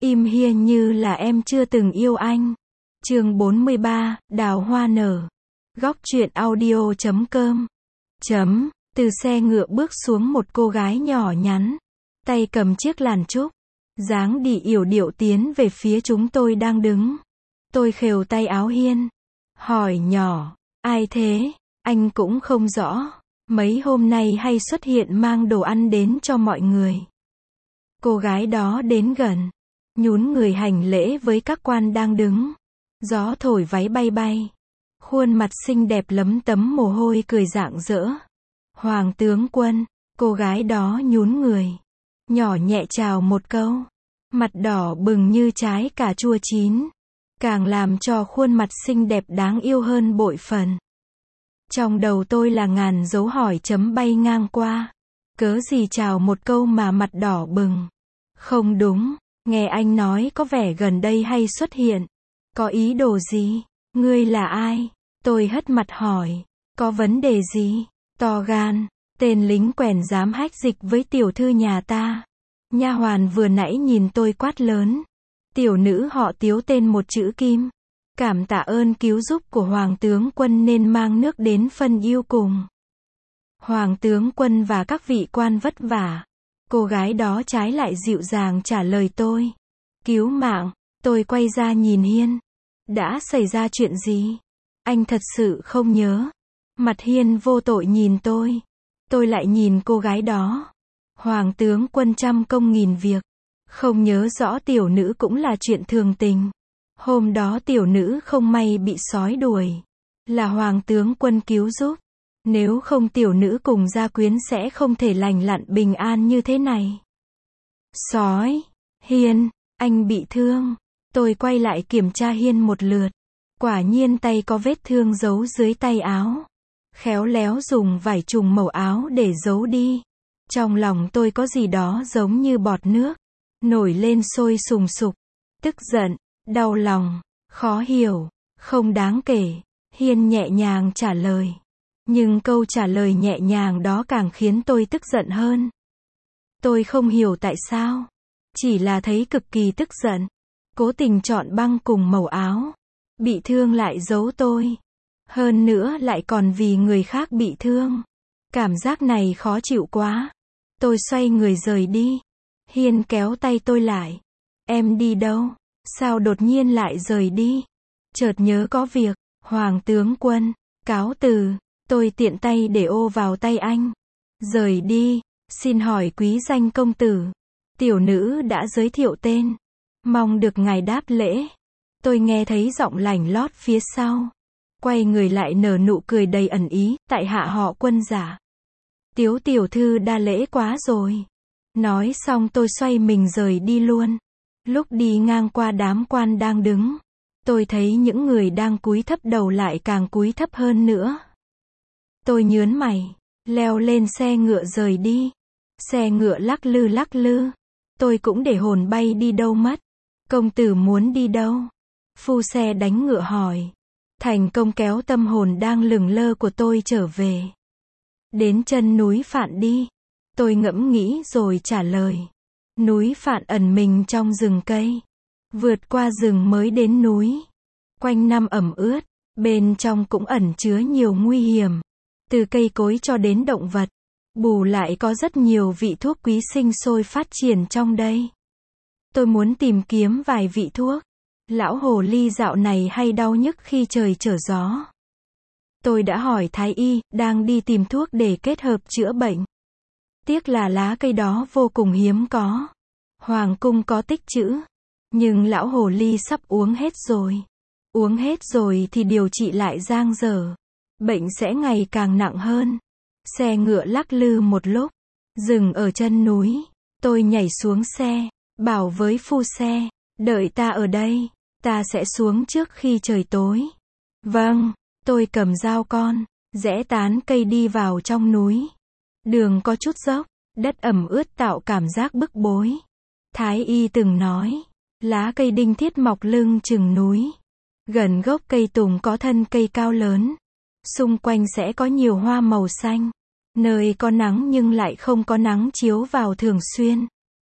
Im hiên như là em chưa từng yêu anh. Chương 43, đào hoa nở. Góc truyện audio.com. Từ xe ngựa bước xuống một cô gái nhỏ nhắn, tay cầm chiếc làn trúc, dáng đi yểu điệu tiến về phía chúng tôi đang đứng. Tôi khều tay áo Hiên, hỏi nhỏ, ai thế? Anh cũng không rõ, mấy hôm nay hay xuất hiện mang đồ ăn đến cho mọi người. Cô gái đó đến gần, nhún người hành lễ với các quan đang đứng. Gió thổi váy bay bay, khuôn mặt xinh đẹp lấm tấm mồ hôi cười rạng rỡ. Hoàng tướng quân, cô gái đó nhún người, nhỏ nhẹ chào một câu, mặt đỏ bừng như trái cà chua chín, càng làm cho khuôn mặt xinh đẹp đáng yêu hơn bội phần. Trong đầu tôi là ngàn dấu hỏi chấm bay ngang qua, cớ gì chào một câu mà mặt đỏ bừng? Không đúng, nghe anh nói có vẻ gần đây hay xuất hiện, có ý đồ gì? Ngươi là ai? Tôi hất mặt hỏi, có vấn đề gì? To gan, tên lính quèn dám hách dịch với tiểu thư nhà ta. Nha hoàn vừa nãy nhìn tôi quát lớn. Tiểu nữ họ Tiếu tên một chữ Kim. Cảm tạ ơn cứu giúp của Hoàng tướng quân nên mang nước đến phân yêu cùng. Hoàng tướng quân và các vị quan vất vả. Cô gái đó trái lại dịu dàng trả lời tôi. Cứu mạng, tôi quay ra nhìn Hiên. Đã xảy ra chuyện gì? Anh thật sự không nhớ. Mặt Hiên vô tội nhìn tôi. Tôi lại nhìn cô gái đó. Hoàng tướng quân trăm công nghìn việc. Không nhớ rõ tiểu nữ cũng là chuyện thường tình. Hôm đó tiểu nữ không may bị sói đuổi. Là hoàng tướng quân cứu giúp. Nếu không tiểu nữ cùng gia quyến sẽ không thể lành lặn bình an như thế này. Sói. Hiên, anh bị thương. Tôi quay lại kiểm tra Hiên một lượt. Quả nhiên tay có vết thương giấu dưới tay áo. Khéo léo dùng vải trùng màu áo để giấu đi. Trong lòng tôi có gì đó giống như bọt nước, nổi lên sôi sùng sục. Tức giận, đau lòng, khó hiểu, không đáng kể. Hiên nhẹ nhàng trả lời. Nhưng câu trả lời nhẹ nhàng đó càng khiến tôi tức giận hơn. Tôi không hiểu tại sao. Chỉ là thấy cực kỳ tức giận. Cố tình chọn băng cùng màu áo. Bị thương lại giấu tôi. Hơn nữa lại còn vì người khác bị thương. Cảm giác này khó chịu quá. Tôi xoay người rời đi. Hiên kéo tay tôi lại. Em đi đâu? Sao đột nhiên lại rời đi? Chợt nhớ có việc. Hoàng tướng quân, cáo từ. Tôi tiện tay để ô vào tay anh. Rời đi. Xin hỏi quý danh công tử. Tiểu nữ đã giới thiệu tên. Mong được ngài đáp lễ. Tôi nghe thấy giọng lành lót phía sau. Quay người lại nở nụ cười đầy ẩn ý, tại hạ họ Quân giả. Tiếu tiểu thư đa lễ quá rồi. Nói xong tôi xoay mình rời đi luôn. Lúc đi ngang qua đám quan đang đứng, tôi thấy những người đang cúi thấp đầu lại càng cúi thấp hơn nữa. Tôi nhớn mày, leo lên xe ngựa rời đi. Xe ngựa lắc lư. Tôi cũng để hồn bay đi đâu mất. Công tử muốn đi đâu? Phu xe đánh ngựa hỏi. Thành công kéo tâm hồn đang lửng lơ của tôi trở về. Đến chân núi Phạn đi. Tôi ngẫm nghĩ rồi trả lời. Núi Phạn ẩn mình trong rừng cây. Vượt qua rừng mới đến núi. Quanh năm ẩm ướt. Bên trong cũng ẩn chứa nhiều nguy hiểm. Từ cây cối cho đến động vật. Bù lại có rất nhiều vị thuốc quý sinh sôi phát triển trong đây. Tôi muốn tìm kiếm vài vị thuốc. Lão hồ ly dạo này hay đau nhức khi trời trở gió. Tôi đã hỏi thái y, đang đi tìm thuốc để kết hợp chữa bệnh. Tiếc là lá cây đó vô cùng hiếm có. Hoàng cung có tích trữ. Nhưng lão hồ ly sắp uống hết rồi. Uống hết rồi thì điều trị lại dang dở. Bệnh sẽ ngày càng nặng hơn. Xe ngựa lắc lư một lúc. Dừng ở chân núi. Tôi nhảy xuống xe. Bảo với phu xe. Đợi ta ở đây. Ta sẽ xuống trước khi trời tối. Vâng. Tôi cầm dao con. Rẽ tán cây đi vào trong núi. Đường có chút dốc. Đất ẩm ướt tạo cảm giác bức bối. Thái y từng nói. Lá cây đinh thiết mọc lưng chừng núi. Gần gốc cây tùng có thân cây cao lớn. Xung quanh sẽ có nhiều hoa màu xanh. Nơi có nắng nhưng lại không có nắng chiếu vào thường xuyên.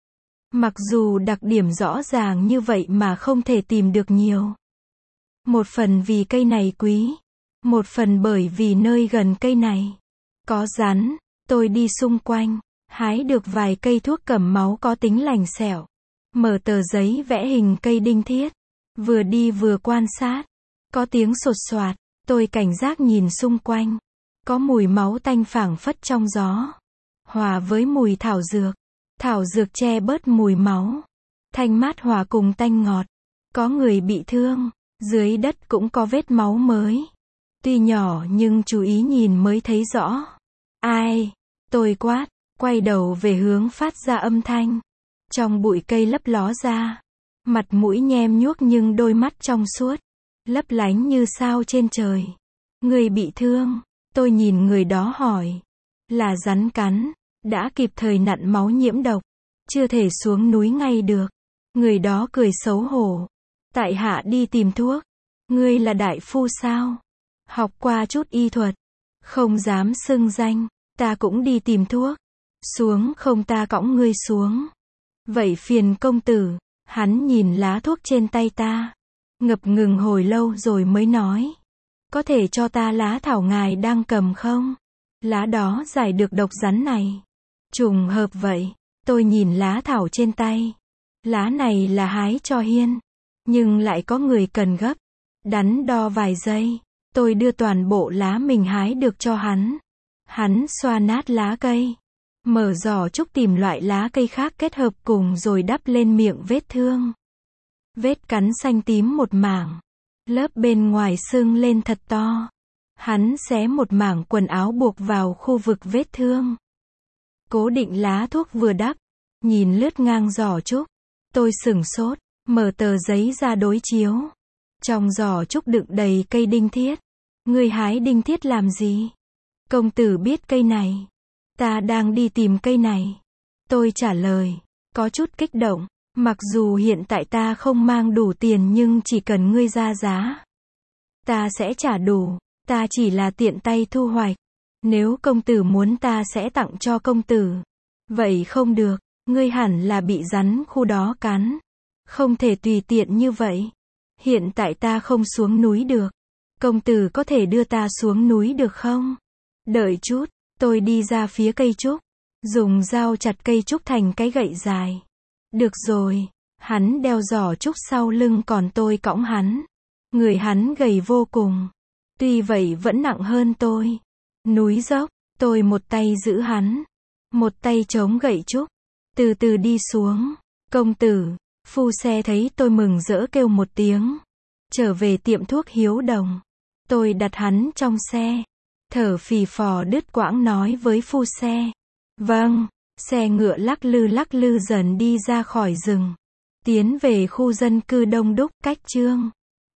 Mặc dù đặc điểm rõ ràng như vậy mà không thể tìm được nhiều. Một phần vì cây này quý. Một phần bởi vì nơi gần cây này có rắn. Tôi đi xung quanh, hái được vài cây thuốc cầm máu có tính lành xẻo. Mở tờ giấy vẽ hình cây đinh thiết. Vừa đi vừa quan sát. Có tiếng sột soạt. Tôi cảnh giác nhìn xung quanh. Có mùi máu tanh phảng phất trong gió. Hòa với mùi thảo dược. Thảo dược che bớt mùi máu. Thanh mát hòa cùng tanh ngọt. Có người bị thương. Dưới đất cũng có vết máu mới. Tuy nhỏ nhưng chú ý nhìn mới thấy rõ. Ai? Tôi quát, quay đầu về hướng phát ra âm thanh. Trong bụi cây lấp ló ra. Mặt mũi nhem nhuốc nhưng đôi mắt trong suốt. Lấp lánh như sao trên trời. Người bị thương. Tôi nhìn người đó hỏi. Là rắn cắn. Đã kịp thời nặn máu nhiễm độc. Chưa thể xuống núi ngay được. Người đó cười xấu hổ. Tại hạ đi tìm thuốc. Ngươi là đại phu sao? Học qua chút y thuật. Không dám xưng danh. Ta cũng đi tìm thuốc. Xuống không ta cõng ngươi xuống. Vậy phiền công tử. Hắn nhìn lá thuốc trên tay ta. Ngập ngừng hồi lâu rồi mới nói. Có thể cho ta lá thảo ngài đang cầm không? Lá đó giải được độc rắn này. Trùng hợp vậy. Tôi nhìn lá thảo trên tay. Lá này là hái cho Hiên. Nhưng lại có người cần gấp. Đắn đo vài giây. Tôi đưa toàn bộ lá mình hái được cho hắn. Hắn xoa nát lá cây. Mở giỏ trúc tìm loại lá cây khác kết hợp cùng rồi đắp lên miệng vết thương. Vết cắn xanh tím một mảng. Lớp bên ngoài sưng lên thật to. Hắn xé một mảng quần áo buộc vào khu vực vết thương. Cố định lá thuốc vừa đắp. Nhìn lướt ngang giỏ trúc. Tôi sửng sốt. Mở tờ giấy ra đối chiếu. Trong giỏ trúc đựng đầy cây đinh thiết. Ngươi hái đinh thiết làm gì? Công tử biết cây này. Ta đang đi tìm cây này. Tôi trả lời. Có chút kích động. Mặc dù hiện tại ta không mang đủ tiền nhưng chỉ cần ngươi ra giá. Ta sẽ trả đủ. Ta chỉ là tiện tay thu hoạch. Nếu công tử muốn ta sẽ tặng cho công tử. Vậy không được. Ngươi hẳn là bị rắn khu đó cắn. Không thể tùy tiện như vậy. Hiện tại ta không xuống núi được. Công tử có thể đưa ta xuống núi được không? Đợi chút, tôi đi ra phía cây trúc. Dùng dao chặt cây trúc thành cái gậy dài. Được rồi, hắn đeo giỏ trúc sau lưng còn tôi cõng hắn. Người hắn gầy vô cùng. Tuy vậy vẫn nặng hơn tôi. Núi dốc, tôi một tay giữ hắn. Một tay chống gậy trúc. Từ từ đi xuống. Công tử, phu xe thấy tôi mừng rỡ kêu một tiếng. Trở về tiệm thuốc Hiếu Đồng. Tôi đặt hắn trong xe. Thở phì phò đứt quãng nói với phu xe. Vâng, xe ngựa lắc lư dần đi ra khỏi rừng. Tiến về khu dân cư đông đúc, cách Chương.